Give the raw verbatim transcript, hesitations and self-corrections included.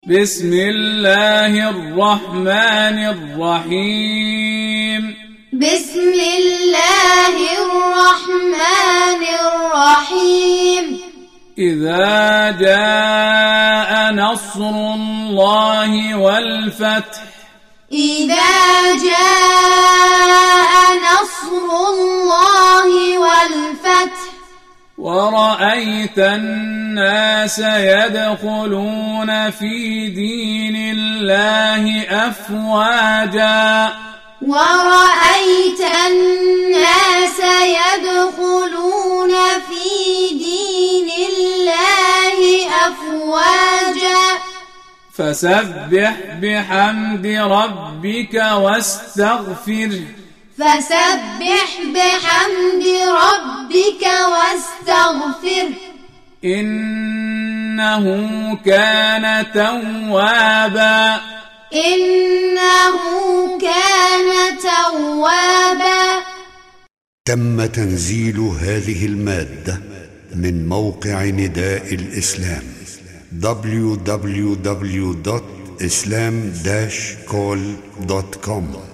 بسم الله الرحمن الرحيم بسم الله الرحمن الرحيم إذا جاء نصر الله والفتح إذا جاء نصر الله والفتح ورأيت الناس يدخلون في دين الله أفواجا ورأيت الناس يدخلون في دين الله أفواجا فسبح بحمد ربك واستغفره فسبح بحمد ربك واستغفره إنه كان توابا إنه كان توابا. تم تنزيل هذه المادة من موقع نداء الإسلام دبليو دبليو دبليو دوت إسلام داش كول دوت كوم.